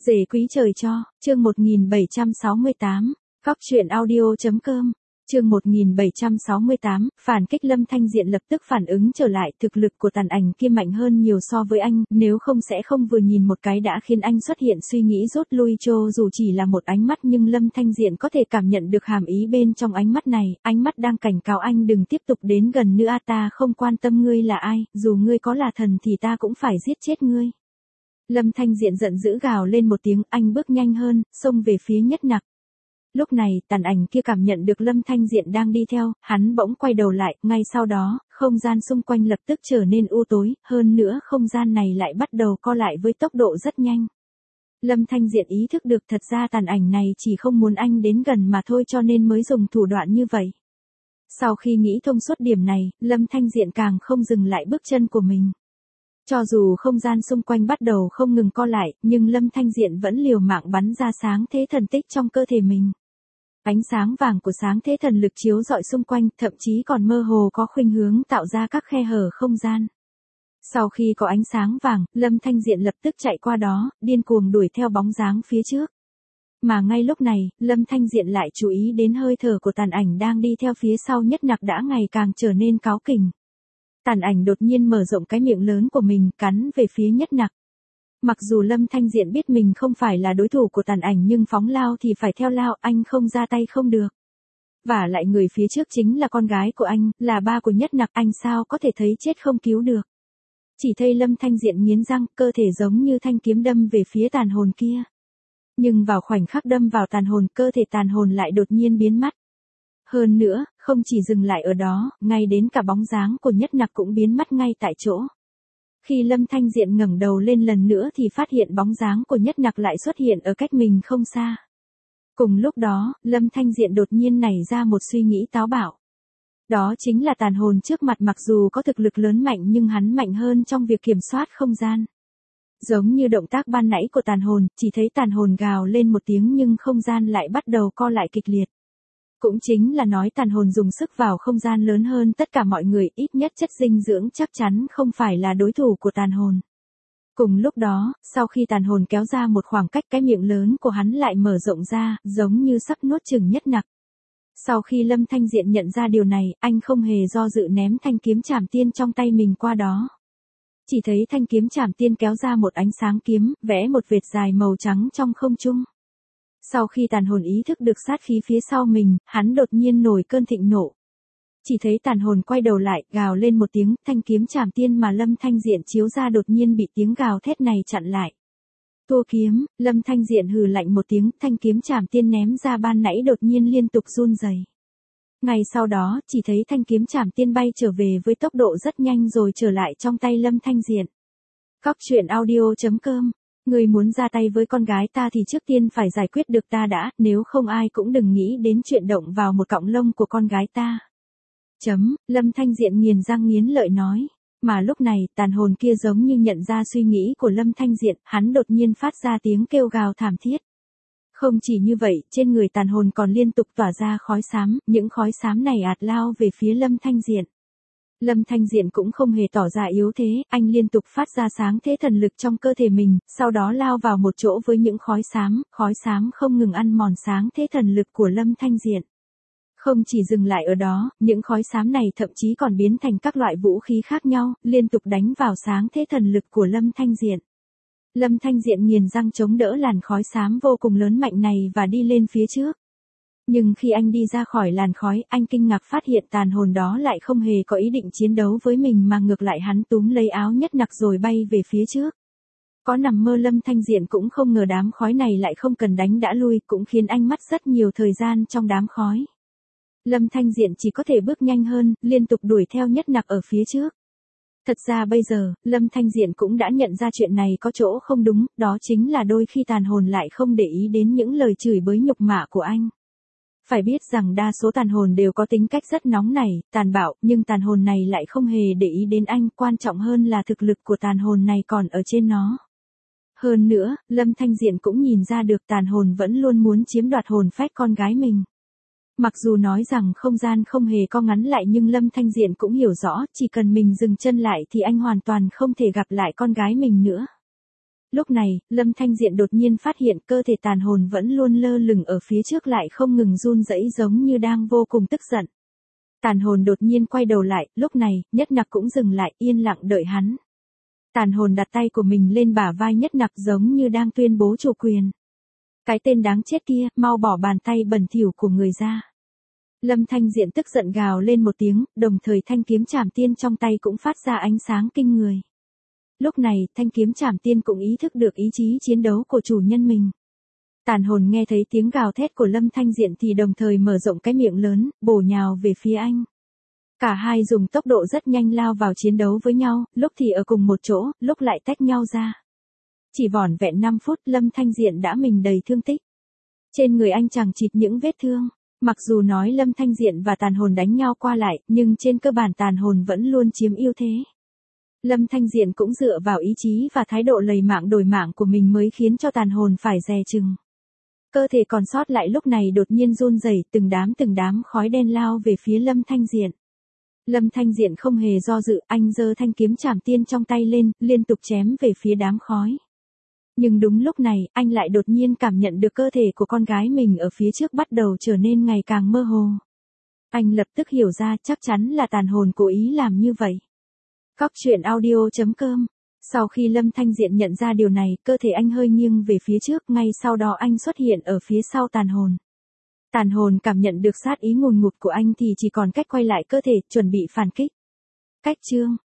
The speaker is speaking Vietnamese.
Rể quý trời cho, chương 1768, Cóc truyện audio.com, chương 1768, phản kích. Lâm Thanh Diện lập tức phản ứng trở lại, thực lực của tàn ảnh kia mạnh hơn nhiều so với anh, nếu không sẽ không vừa nhìn một cái đã khiến anh xuất hiện suy nghĩ rút lui. Cho dù chỉ là một ánh mắt nhưng Lâm Thanh Diện có thể cảm nhận được hàm ý bên trong ánh mắt này, ánh mắt đang cảnh cáo anh đừng tiếp tục đến gần nữa. Ta không quan tâm ngươi là ai, dù ngươi có là thần thì ta cũng phải giết chết ngươi. Lâm Thanh Diện giận dữ gào lên một tiếng, anh bước nhanh hơn, xông về phía Nhất Nặc. Lúc này, tàn ảnh kia cảm nhận được Lâm Thanh Diện đang đi theo, hắn bỗng quay đầu lại, ngay sau đó, không gian xung quanh lập tức trở nên u tối, hơn nữa không gian này lại bắt đầu co lại với tốc độ rất nhanh. Lâm Thanh Diện ý thức được thật ra tàn ảnh này chỉ không muốn anh đến gần mà thôi cho nên mới dùng thủ đoạn như vậy. Sau khi nghĩ thông suốt điểm này, Lâm Thanh Diện càng không dừng lại bước chân của mình. Cho dù không gian xung quanh bắt đầu không ngừng co lại, nhưng Lâm Thanh Diện vẫn liều mạng bắn ra sáng thế thần tích trong cơ thể mình. Ánh sáng vàng của sáng thế thần lực chiếu rọi xung quanh, thậm chí còn mơ hồ có khuynh hướng tạo ra các khe hở không gian. Sau khi có ánh sáng vàng, Lâm Thanh Diện lập tức chạy qua đó, điên cuồng đuổi theo bóng dáng phía trước. Mà ngay lúc này, Lâm Thanh Diện lại chú ý đến hơi thở của tàn ảnh đang đi theo phía sau Nhất Nặc đã ngày càng trở nên cáu kỉnh. Tàn ảnh đột nhiên mở rộng cái miệng lớn của mình, cắn về phía Nhất Nặc. Mặc dù Lâm Thanh Diện biết mình không phải là đối thủ của tàn ảnh nhưng phóng lao thì phải theo lao, anh không ra tay không được. Và lại người phía trước chính là con gái của anh, là ba của Nhất Nặc, anh sao có thể thấy chết không cứu được. Chỉ thấy Lâm Thanh Diện nghiến răng, cơ thể giống như thanh kiếm đâm về phía tàn hồn kia. Nhưng vào khoảnh khắc đâm vào tàn hồn, cơ thể tàn hồn lại đột nhiên biến mất. Hơn nữa, không chỉ dừng lại ở đó, ngay đến cả bóng dáng của Nhất Nặc cũng biến mất ngay tại chỗ. Khi Lâm Thanh Diện ngẩng đầu lên lần nữa thì phát hiện bóng dáng của Nhất Nặc lại xuất hiện ở cách mình không xa. Cùng lúc đó, Lâm Thanh Diện đột nhiên nảy ra một suy nghĩ táo bạo. Đó chính là tàn hồn trước mặt mặc dù có thực lực lớn mạnh nhưng hắn mạnh hơn trong việc kiểm soát không gian. Giống như động tác ban nãy của tàn hồn, chỉ thấy tàn hồn gào lên một tiếng nhưng không gian lại bắt đầu co lại kịch liệt. Cũng chính là nói tàn hồn dùng sức vào không gian lớn hơn tất cả mọi người, ít nhất chất dinh dưỡng chắc chắn không phải là đối thủ của tàn hồn. Cùng lúc đó, sau khi tàn hồn kéo ra một khoảng cách, cái miệng lớn của hắn lại mở rộng ra, giống như sắp nuốt chửng Nhất Nặc. Sau khi Lâm Thanh Diện nhận ra điều này, anh không hề do dự ném thanh kiếm trảm tiên trong tay mình qua đó. Chỉ thấy thanh kiếm trảm tiên kéo ra một ánh sáng kiếm, vẽ một vệt dài màu trắng trong không trung. Sau khi tàn hồn ý thức được sát khí phía sau mình, hắn đột nhiên nổi cơn thịnh nộ. Chỉ thấy tàn hồn quay đầu lại, gào lên một tiếng, thanh kiếm trảm tiên mà Lâm Thanh Diện chiếu ra đột nhiên bị tiếng gào thét này chặn lại. Tua kiếm, Lâm Thanh Diện hừ lạnh một tiếng, thanh kiếm trảm tiên ném ra ban nãy đột nhiên liên tục run rẩy. Ngay sau đó, chỉ thấy thanh kiếm trảm tiên bay trở về với tốc độ rất nhanh rồi trở lại trong tay Lâm Thanh Diện. Cóc truyện audio.com. Người muốn ra tay với con gái ta thì trước tiên phải giải quyết được ta đã, nếu không ai cũng đừng nghĩ đến chuyện động vào một cọng lông của con gái ta. Lâm Thanh Diện nghiến răng nghiến lợi nói. Mà lúc này, tàn hồn kia giống như nhận ra suy nghĩ của Lâm Thanh Diện, hắn đột nhiên phát ra tiếng kêu gào thảm thiết. Không chỉ như vậy, trên người tàn hồn còn liên tục tỏa ra khói xám, những khói xám này ạt lao về phía Lâm Thanh Diện. Lâm Thanh Diện cũng không hề tỏ ra yếu thế, anh liên tục phát ra sáng thế thần lực trong cơ thể mình, sau đó lao vào một chỗ với những khói xám không ngừng ăn mòn sáng thế thần lực của Lâm Thanh Diện. Không chỉ dừng lại ở đó, những khói xám này thậm chí còn biến thành các loại vũ khí khác nhau, liên tục đánh vào sáng thế thần lực của Lâm Thanh Diện. Lâm Thanh Diện nghiến răng chống đỡ làn khói xám vô cùng lớn mạnh này và đi lên phía trước. Nhưng khi anh đi ra khỏi làn khói, anh kinh ngạc phát hiện tàn hồn đó lại không hề có ý định chiến đấu với mình mà ngược lại hắn túm lấy áo Nhất Nặc rồi bay về phía trước. Có nằm mơ Lâm Thanh Diện cũng không ngờ đám khói này lại không cần đánh đã lui, cũng khiến anh mất rất nhiều thời gian trong đám khói. Lâm Thanh Diện chỉ có thể bước nhanh hơn, liên tục đuổi theo Nhất Nặc ở phía trước. Thật ra bây giờ, Lâm Thanh Diện cũng đã nhận ra chuyện này có chỗ không đúng, đó chính là đôi khi tàn hồn lại không để ý đến những lời chửi bới nhục mạ của anh. Phải biết rằng đa số tàn hồn đều có tính cách rất nóng nảy, tàn bạo, nhưng tàn hồn này lại không hề để ý đến anh, quan trọng hơn là thực lực của tàn hồn này còn ở trên nó. Hơn nữa, Lâm Thanh Diện cũng nhìn ra được tàn hồn vẫn luôn muốn chiếm đoạt hồn phách con gái mình. Mặc dù nói rằng không gian không hề co ngắn lại nhưng Lâm Thanh Diện cũng hiểu rõ, chỉ cần mình dừng chân lại thì anh hoàn toàn không thể gặp lại con gái mình nữa. Lúc này, Lâm Thanh Diện đột nhiên phát hiện cơ thể tàn hồn vẫn luôn lơ lửng ở phía trước lại không ngừng run rẩy giống như đang vô cùng tức giận. Tàn hồn đột nhiên quay đầu lại, lúc này, Nhất Nặc cũng dừng lại yên lặng đợi hắn. Tàn hồn đặt tay của mình lên bả vai Nhất Nặc giống như đang tuyên bố chủ quyền. Cái tên đáng chết kia, mau bỏ bàn tay bẩn thỉu của người ra. Lâm Thanh Diện tức giận gào lên một tiếng, đồng thời thanh kiếm trảm tiên trong tay cũng phát ra ánh sáng kinh người. Lúc này, thanh kiếm trảm tiên cũng ý thức được ý chí chiến đấu của chủ nhân mình. Tàn hồn nghe thấy tiếng gào thét của Lâm Thanh Diện thì đồng thời mở rộng cái miệng lớn, bổ nhào về phía anh. Cả hai dùng tốc độ rất nhanh lao vào chiến đấu với nhau, lúc thì ở cùng một chỗ, lúc lại tách nhau ra. Chỉ vỏn vẹn 5 phút Lâm Thanh Diện đã mình đầy thương tích. Trên người anh chằng chịt những vết thương. Mặc dù nói Lâm Thanh Diện và tàn hồn đánh nhau qua lại, nhưng trên cơ bản tàn hồn vẫn luôn chiếm ưu thế. Lâm Thanh Diện cũng dựa vào ý chí và thái độ lầy mạng đổi mạng của mình mới khiến cho tàn hồn phải dè chừng. Cơ thể còn sót lại lúc này đột nhiên run rẩy, từng đám khói đen lao về phía Lâm Thanh Diện. Lâm Thanh Diện không hề do dự, anh giơ thanh kiếm trảm tiên trong tay lên, liên tục chém về phía đám khói. Nhưng đúng lúc này, anh lại đột nhiên cảm nhận được cơ thể của con gái mình ở phía trước bắt đầu trở nên ngày càng mơ hồ. Anh lập tức hiểu ra chắc chắn là tàn hồn cố ý làm như vậy. Cóc truyện audio.com. Sau khi Lâm Thanh Diện nhận ra điều này, cơ thể anh hơi nghiêng về phía trước, ngay sau đó anh xuất hiện ở phía sau tàn hồn. Tàn hồn cảm nhận được sát ý ngùn ngụt của anh thì chỉ còn cách quay lại cơ thể, chuẩn bị phản kích. Cách chương.